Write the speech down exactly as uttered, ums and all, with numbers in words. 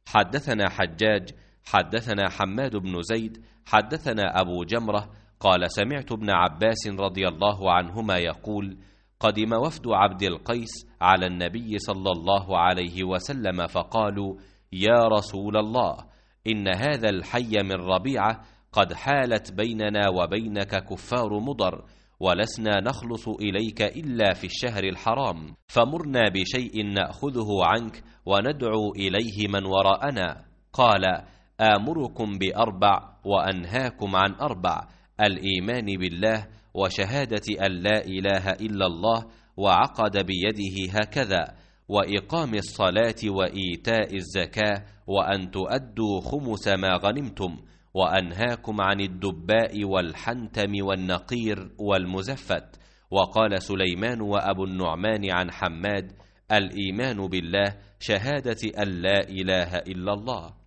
حدثنا حجاج حدثنا حماد بن زيد حدثنا أبو جمرة قال سمعت ابن عباس رضي الله عنهما يقول قدم وفد عبد القيس على النبي صلى الله عليه وسلم فقالوا يا رسول الله إن هذا الحي من ربيعة قد حالت بيننا وبينك كفار مضر، ولسنا نخلص إليك إلا في الشهر الحرام، فمرنا بشيء نأخذه عنك وندعو إليه من وراءنا. قال آمركم بأربع وأنهاكم عن أربع: الإيمان بالله وشهادة أن لا إله إلا الله، وعقد بيده هكذا، وإقام الصلاة وإيتاء الزكاة، وأن تؤدوا خمس ما غنمتم، وأنهاكم عن الدباء والحنتم والنقير والمزفت. وقال سليمان وأبو النعمان عن حماد: الإيمان بالله شهادة أن لا إله إلا الله.